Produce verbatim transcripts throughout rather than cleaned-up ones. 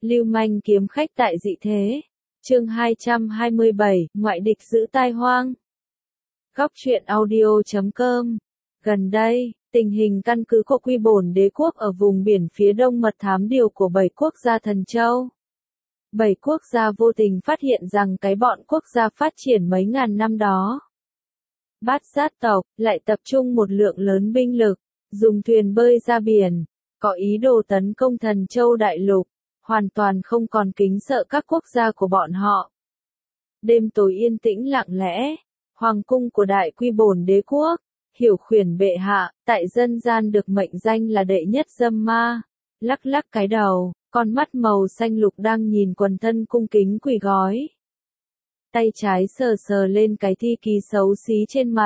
Lưu manh kiếm khách tại dị thế. Chương hai trăm hai mươi bảy, ngoại địch giữ tai hoang. Góc truyện audio chấm com. Gần đây, tình hình căn cứ của Quy Bổn Đế quốc ở vùng biển phía đông mật thám điều của bảy quốc gia Thần Châu. Bảy quốc gia vô tình phát hiện rằng cái bọn quốc gia phát triển mấy ngàn năm đó. Bát Sát tộc lại tập trung một lượng lớn binh lực, dùng thuyền bơi ra biển, có ý đồ tấn công Thần Châu đại lục, hoàn toàn không còn kính sợ các quốc gia của bọn họ. Đêm tối yên tĩnh lặng lẽ, hoàng cung của Đại Quy Bổn Đế quốc, Hiểu Khuyển bệ hạ, tại dân gian được mệnh danh là đệ nhất dâm ma, lắc lắc cái đầu, con mắt màu xanh lục đang nhìn quần thân cung kính quỳ gói. Tay trái sờ sờ lên cái thi ký xấu xí trên mặt.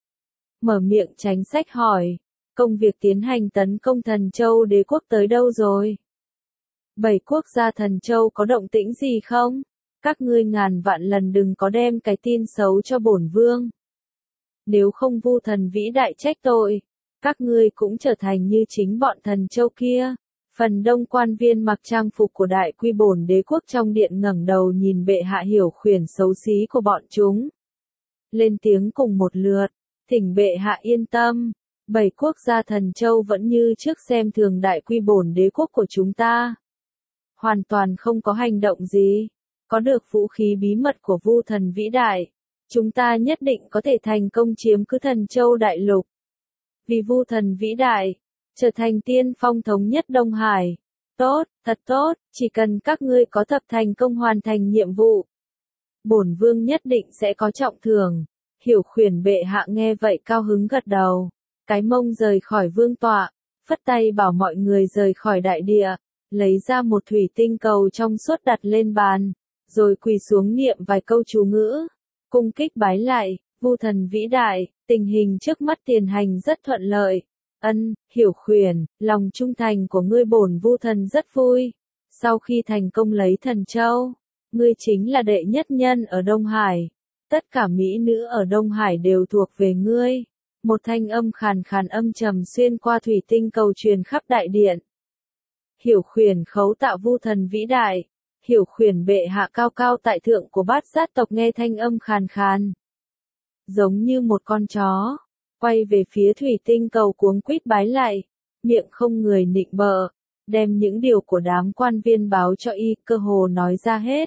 Mở miệng tránh sách hỏi, công việc tiến hành tấn công Thần Châu Đế quốc tới đâu rồi? Bảy quốc gia Thần Châu có động tĩnh gì không? Các ngươi ngàn vạn lần đừng có đem cái tin xấu cho bổn vương. Nếu không Vu thần vĩ đại trách tội, các ngươi cũng trở thành như chính bọn Thần Châu kia. Phần đông quan viên mặc trang phục của Đại Quy Bổn Đế quốc trong điện ngẩng đầu nhìn bệ hạ Hiểu Khuyển xấu xí của bọn chúng. Lên tiếng cùng một lượt, thỉnh bệ hạ yên tâm, bảy quốc gia Thần Châu vẫn như trước xem thường Đại Quy Bổn Đế quốc của chúng ta. Hoàn toàn không có hành động gì, có được vũ khí bí mật của Vu thần vĩ đại, chúng ta nhất định có thể thành công chiếm cứ Thần Châu đại lục. Vì Vu thần vĩ đại, trở thành tiên phong thống nhất Đông Hải. Tốt, thật tốt, chỉ cần các ngươi có thập thành công hoàn thành nhiệm vụ, bổn vương nhất định sẽ có trọng thưởng. Hiểu Khuyển bệ hạ nghe vậy cao hứng gật đầu, cái mông rời khỏi vương tọa, phất tay bảo mọi người rời khỏi đại địa, lấy ra một thủy tinh cầu trong suốt đặt lên bàn, rồi quỳ xuống niệm vài câu chú ngữ, cung kích bái lại. Vu thần vĩ đại, tình hình trước mắt tiền hành rất thuận lợi. Ân, Hiểu Khuyển, lòng trung thành của ngươi bổn Vu thần rất vui. Sau khi thành công lấy Thần Châu, ngươi chính là đệ nhất nhân ở Đông Hải. Tất cả mỹ nữ ở Đông Hải đều thuộc về ngươi. Một thanh âm khàn khàn âm trầm xuyên qua thủy tinh cầu truyền khắp đại điện. Hiểu Khuyển khấu tạ Vu thần vĩ đại. Hiểu Khuyển bệ hạ cao cao tại thượng của Bát Sát tộc nghe thanh âm khàn khàn, giống như một con chó, quay về phía thủy tinh cầu cuống quýt bái lại, miệng không người nịnh bợ, đem những điều của đám quan viên báo cho y cơ hồ nói ra hết.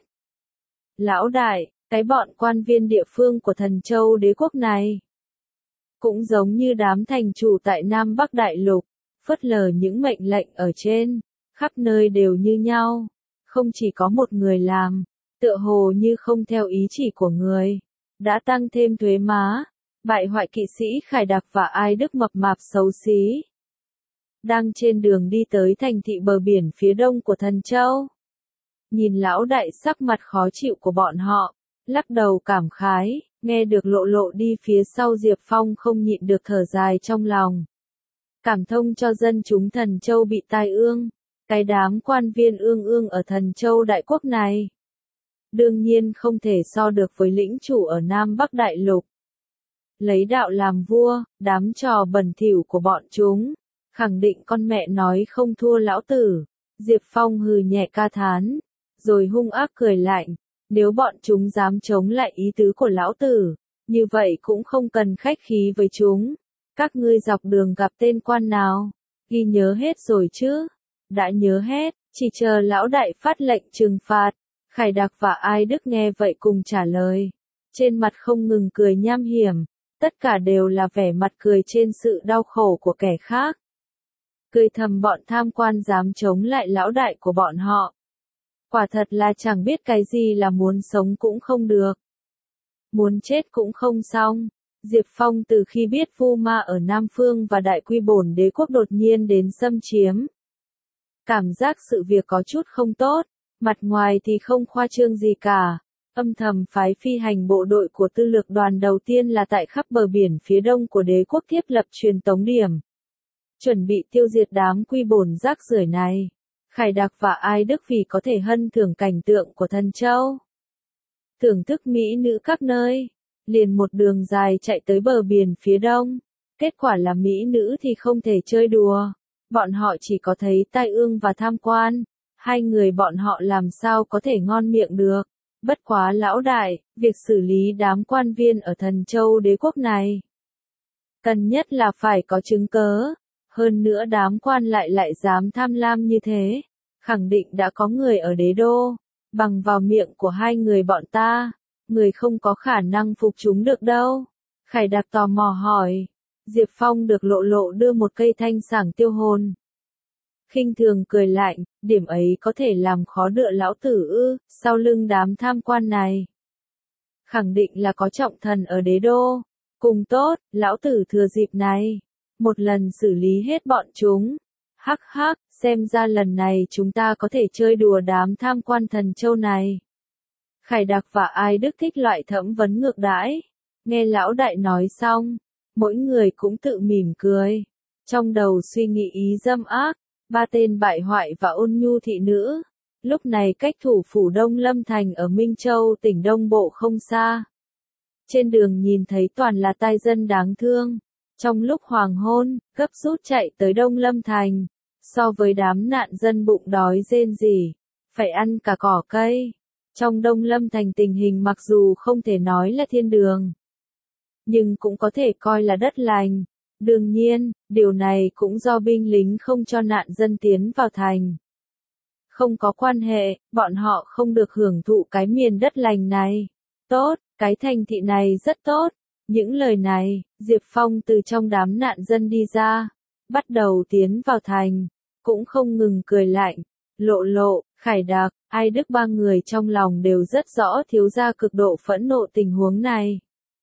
Lão đại, cái bọn quan viên địa phương của Thần Châu Đế quốc này, cũng giống như đám thành chủ tại Nam Bắc Đại Lục, phớt lờ những mệnh lệnh ở trên, khắp nơi đều như nhau, không chỉ có một người làm, tựa hồ như không theo ý chỉ của người, đã tăng thêm thuế má, bại hoại kỵ sĩ Khải Đặc và Ai Đức mập mạp xấu xí. Đang trên đường đi tới thành thị bờ biển phía đông của Thần Châu. Nhìn lão đại sắc mặt khó chịu của bọn họ, lắc đầu cảm khái, nghe được lộ lộ đi phía sau Diệp Phong không nhịn được thở dài trong lòng. Cảm thông cho dân chúng Thần Châu bị tai ương, cái đám quan viên ương ương ở Thần Châu đại quốc này. Đương nhiên không thể so được với lĩnh chủ ở Nam Bắc Đại Lục. Lấy đạo làm vua, đám trò bẩn thỉu của bọn chúng, khẳng định con mẹ nói không thua lão tử. Diệp Phong hừ nhẹ ca thán, rồi hung ác cười lạnh, nếu bọn chúng dám chống lại ý tứ của lão tử, như vậy cũng không cần khách khí với chúng. Các ngươi dọc đường gặp tên quan nào, ghi nhớ hết rồi chứ? Đã nhớ hết, chỉ chờ lão đại phát lệnh trừng phạt. Khải Đặc và Ai Đức nghe vậy cùng trả lời, trên mặt không ngừng cười nham hiểm, tất cả đều là vẻ mặt cười trên sự đau khổ của kẻ khác. Cười thầm bọn tham quan dám chống lại lão đại của bọn họ. Quả thật là chẳng biết cái gì là muốn sống cũng không được, muốn chết cũng không xong. Diệp Phong từ khi biết Vu Ma ở Nam Phương và Đại Quy Bổn Đế quốc đột nhiên đến xâm chiếm, cảm giác sự việc có chút không tốt. Mặt ngoài thì không khoa trương gì cả, âm thầm phái phi hành bộ đội của tư lược đoàn đầu tiên là tại khắp bờ biển phía đông của đế quốc thiết lập truyền tống điểm, chuẩn bị tiêu diệt đám Quy Bổn rác rưởi này. Khải Đặc và Ai Đức vì có thể hân thưởng cảnh tượng của Thần Châu, thưởng thức mỹ nữ các nơi, liền một đường dài chạy tới bờ biển phía đông. Kết quả là mỹ nữ thì không thể chơi đùa, bọn họ chỉ có thấy tai ương và tham quan. Hai người bọn họ làm sao có thể ngon miệng được. Bất quá lão đại, việc xử lý đám quan viên ở Thần Châu đế quốc này, cần nhất là phải có chứng cớ. Hơn nữa đám quan lại lại dám tham lam như thế, khẳng định đã có người ở đế đô. Bằng vào miệng của hai người bọn ta, người không có khả năng phục chúng được đâu. Khải Đặc tò mò hỏi. Diệp Phong được Lộ Lộ đưa một cây thanh sảng tiêu hồn. Khinh thường cười lạnh, điểm ấy có thể làm khó đựa lão tử ư? Sau lưng đám tham quan này, khẳng định là có trọng thần ở đế đô. Cùng tốt, lão tử thừa dịp này, một lần xử lý hết bọn chúng. Hắc hắc, xem ra lần này chúng ta có thể chơi đùa đám tham quan Thần Châu này. Khải Đặc và Ai Đức thích loại thẩm vấn ngược đãi. Nghe lão đại nói xong, mỗi người cũng tự mỉm cười, trong đầu suy nghĩ ý dâm ác. Ba tên bại hoại và ôn nhu thị nữ, lúc này cách thủ phủ Đông Lâm Thành ở Minh Châu tỉnh Đông Bộ không xa. Trên đường nhìn thấy toàn là tai dân đáng thương. Trong lúc hoàng hôn, gấp rút chạy tới Đông Lâm Thành, so với đám nạn dân bụng đói rên rỉ, phải ăn cả cỏ cây. Trong Đông Lâm Thành tình hình mặc dù không thể nói là thiên đường, nhưng cũng có thể coi là đất lành. Đương nhiên, điều này cũng do binh lính không cho nạn dân tiến vào thành. Không có quan hệ, bọn họ không được hưởng thụ cái miền đất lành này. Tốt, cái thành thị này rất tốt. Những lời này, Diệp Phong từ trong đám nạn dân đi ra, bắt đầu tiến vào thành, cũng không ngừng cười lạnh. Lộ Lộ, Khải Đặc, Ai Đức ba người trong lòng đều rất rõ thiếu gia cực độ phẫn nộ tình huống này.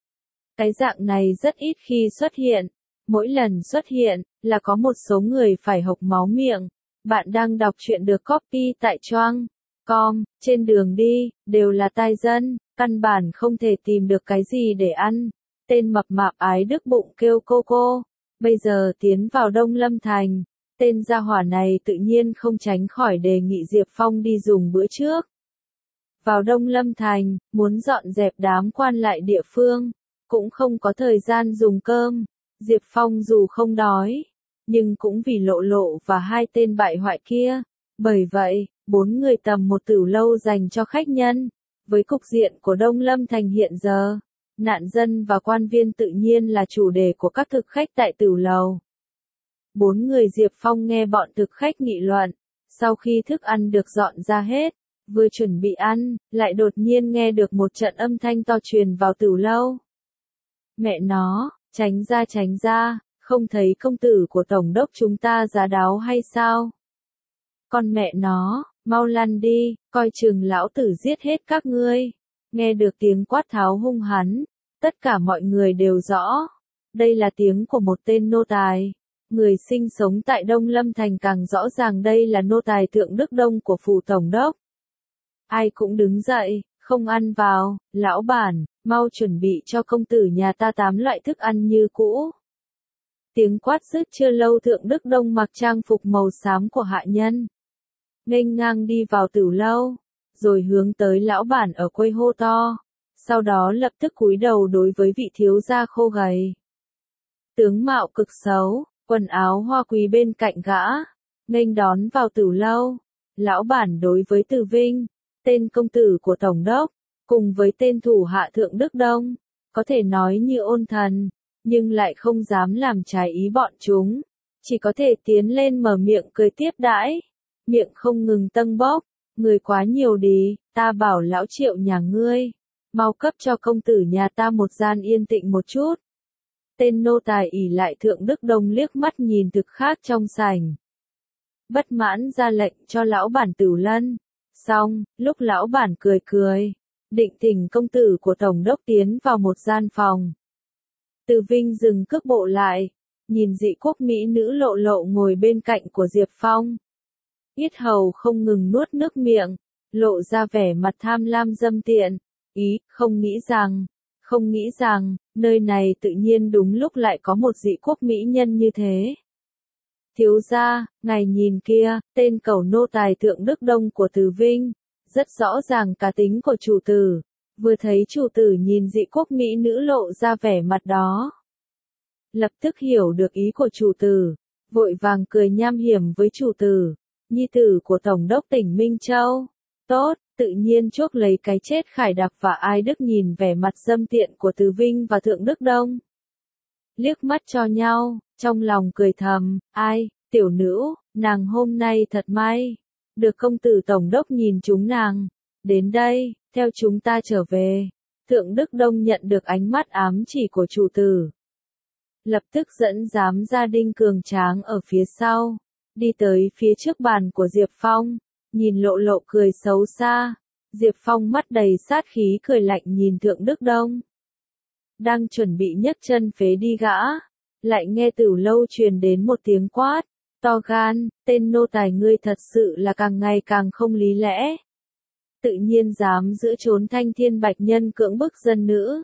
Cái dạng này rất ít khi xuất hiện. Mỗi lần xuất hiện, là có một số người phải hộc máu miệng. Bạn đang đọc truyện được copy tại choang chấm com, trên đường đi, đều là tai dân, căn bản không thể tìm được cái gì để ăn. Tên mập mạp Ái Đức bụng kêu cô cô, bây giờ tiến vào Đông Lâm Thành. Tên gia hỏa này tự nhiên không tránh khỏi đề nghị Diệp Phong đi dùng bữa trước. Vào Đông Lâm Thành, muốn dọn dẹp đám quan lại địa phương, cũng không có thời gian dùng cơm. Diệp Phong dù không đói, nhưng cũng vì Lộ Lộ và hai tên bại hoại kia. Bởi vậy, bốn người tầm một tửu lâu dành cho khách nhân. Với cục diện của Đông Lâm Thành hiện giờ, nạn dân và quan viên tự nhiên là chủ đề của các thực khách tại tửu lầu. Bốn người Diệp Phong nghe bọn thực khách nghị luận, sau khi thức ăn được dọn ra hết, vừa chuẩn bị ăn, lại đột nhiên nghe được một trận âm thanh to truyền vào tửu lâu. Mẹ nó! Tránh ra tránh ra, không thấy công tử của tổng đốc chúng ta giá đáo hay sao? Con mẹ nó, mau lăn đi, coi chừng lão tử giết hết các ngươi. Nghe được tiếng quát tháo hung hắn, tất cả mọi người đều rõ. Đây là tiếng của một tên nô tài. Người sinh sống tại Đông Lâm Thành càng rõ ràng đây là nô tài Thượng Đức Đông của phủ tổng đốc. Ai cũng đứng dậy, không ăn vào, lão bản, mau chuẩn bị cho công tử nhà ta tám loại thức ăn như cũ. Tiếng quát dứt chưa lâu Thượng Đức Đông mặc trang phục màu xám của hạ nhân, nghênh ngang đi vào tửu lâu, rồi hướng tới lão bản ở quầy hô to, sau đó lập tức cúi đầu đối với vị thiếu gia khô gầy. Tướng mạo cực xấu, quần áo hoa quý bên cạnh gã, nghênh đón vào tửu lâu. Lão bản đối với Từ Vinh, tên công tử của tổng đốc, cùng với tên thủ hạ Thượng Đức Đông, có thể nói như ôn thần, nhưng lại không dám làm trái ý bọn chúng, chỉ có thể tiến lên mở miệng cười tiếp đãi, miệng không ngừng tâng bốc, người quá nhiều đi, ta bảo lão Triệu nhà ngươi, mau cấp cho công tử nhà ta một gian yên tĩnh một chút. Tên nô tài ỷ lại Thượng Đức Đông liếc mắt nhìn thực khác trong sảnh, bất mãn ra lệnh cho lão bản Tửu Lân. Xong, lúc lão bản cười cười, định thỉnh công tử của tổng đốc tiến vào một gian phòng. Từ Vinh dừng cước bộ lại, nhìn dị quốc mỹ nữ Lộ Lộ ngồi bên cạnh của Diệp Phong. Yết hầu không ngừng nuốt nước miệng, lộ ra vẻ mặt tham lam dâm tiện, ý, không nghĩ rằng, không nghĩ rằng, nơi này tự nhiên đúng lúc lại có một dị quốc mỹ nhân như thế. Thiếu gia, ngài nhìn kia, tên cẩu nô tài Thượng Đức Đông của Từ Vinh, rất rõ ràng cá tính của chủ tử. Vừa thấy chủ tử nhìn dị quốc mỹ nữ lộ ra vẻ mặt đó, lập tức hiểu được ý của chủ tử, vội vàng cười nham hiểm với chủ tử. nhi tử của Tổng đốc tỉnh Minh Châu. Tốt, tự nhiên chuốc lấy cái chết Khải Đặc và Ai Đức nhìn vẻ mặt dâm tiện của Từ Vinh và Thượng Đức Đông. Liếc mắt cho nhau, trong lòng cười thầm, ai, tiểu nữ, nàng hôm nay thật may. Được công tử Tổng đốc nhìn chúng nàng. Đến đây, theo chúng ta trở về. Thượng Đức Đông nhận được ánh mắt ám chỉ của chủ tử. Lập tức dẫn giám gia Đinh Cường Tráng ở phía sau. Đi tới phía trước bàn của Diệp Phong. Nhìn Lộ Lộ cười xấu xa. Diệp Phong mắt đầy sát khí cười lạnh nhìn Thượng Đức Đông. Đang chuẩn bị nhấc chân phế đi gã. Lại nghe Tử Lâu truyền đến một tiếng quát. To gan, tên nô tài ngươi thật sự là càng ngày càng không lý lẽ. Tự nhiên dám giữ trốn thanh thiên bạch nhân cưỡng bức dân nữ.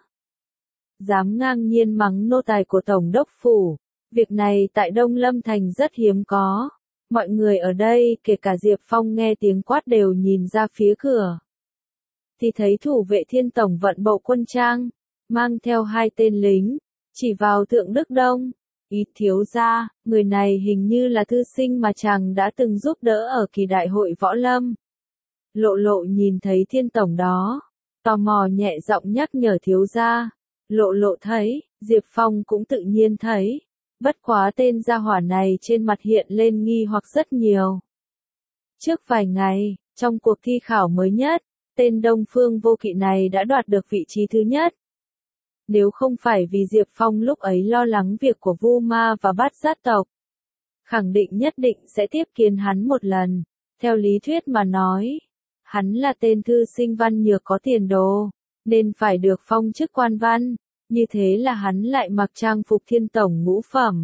Dám ngang nhiên mắng nô tài của Tổng đốc phủ. Việc này tại Đông Lâm Thành rất hiếm có. Mọi người ở đây, kể cả Diệp Phong nghe tiếng quát đều nhìn ra phía cửa. Thì thấy thủ vệ Thiên Tổng vận bộ quân trang, mang theo hai tên lính, chỉ vào Thượng Đức Đông. Ý thiếu gia, người này hình như là thư sinh mà chàng đã từng giúp đỡ ở kỳ đại hội võ lâm. Lộ Lộ nhìn thấy Thiên Tổng đó, tò mò nhẹ giọng nhắc nhở thiếu gia. Lộ Lộ thấy, Diệp Phong cũng tự nhiên thấy. Bất quá tên gia hỏa này trên mặt hiện lên nghi hoặc rất nhiều. Trước vài ngày, trong cuộc thi khảo mới nhất, tên Đông Phương Vô Kỵ này đã đoạt được vị trí thứ nhất. Nếu không phải vì Diệp Phong lúc ấy lo lắng việc của Vu Ma và Bát Sát tộc, khẳng định nhất định sẽ tiếp kiến hắn một lần. Theo lý thuyết mà nói, hắn là tên thư sinh văn nhược có tiền đồ, nên phải được phong chức quan văn. Như thế là hắn lại mặc trang phục Thiên Tổng ngũ phẩm.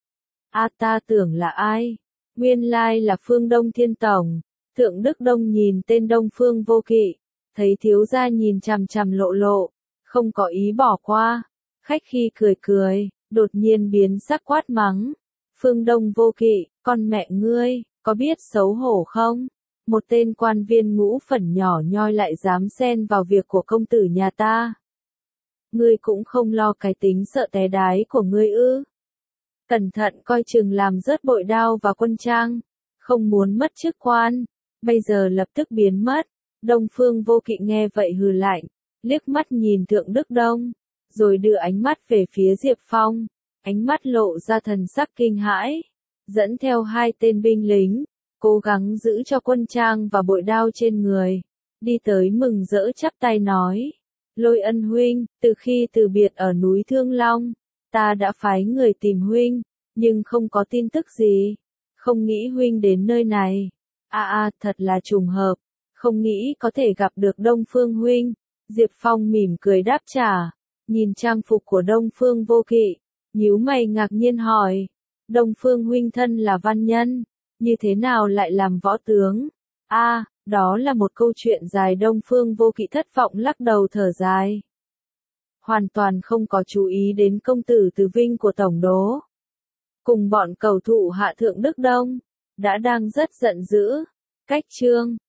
A ta tưởng là ai? Nguyên lai là Phương Đông Thiên Tổng. Thượng Đức Đông nhìn tên Đông Phương Vô Kỵ, thấy thiếu gia nhìn chằm chằm Lộ Lộ, không có ý bỏ qua. Khách khi cười cười, đột nhiên biến sắc quát mắng. Phương Đông Vô Kỵ, con mẹ ngươi, có biết xấu hổ không? Một tên quan viên ngũ phẩm nhỏ nhoi lại dám xen vào việc của công tử nhà ta. Ngươi cũng không lo cái tính sợ té đái của ngươi ư? Cẩn thận coi chừng làm rớt bội đao và quân trang, không muốn mất chức quan, bây giờ lập tức biến mất. Đông Phương Vô Kỵ nghe vậy hừ lạnh, liếc mắt nhìn Thượng Đức Đông, rồi đưa ánh mắt về phía Diệp Phong, ánh mắt lộ ra thần sắc kinh hãi, dẫn theo hai tên binh lính, cố gắng giữ cho quân trang và bội đao trên người, đi tới mừng rỡ chắp tay nói. Lôi Ân huynh, từ khi từ biệt ở núi Thương Long, ta đã phái người tìm huynh, nhưng không có tin tức gì. Không nghĩ huynh đến nơi này. A a, thật là trùng hợp, không nghĩ có thể gặp được Đông Phương huynh. Diệp Phong mỉm cười đáp trả, nhìn trang phục của Đông Phương Vô Kỵ, nhíu mày ngạc nhiên hỏi, Đông Phương huynh thân là văn nhân, như thế nào lại làm võ tướng? A, đó là một câu chuyện dài. Đông Phương Vô Kỵ thất vọng lắc đầu thở dài. Hoàn toàn không có chú ý đến công tử Từ Vinh của Tổng đố. Cùng bọn cầu thủ hạ Thượng Đức Đông, đã đang rất giận dữ. Cách chương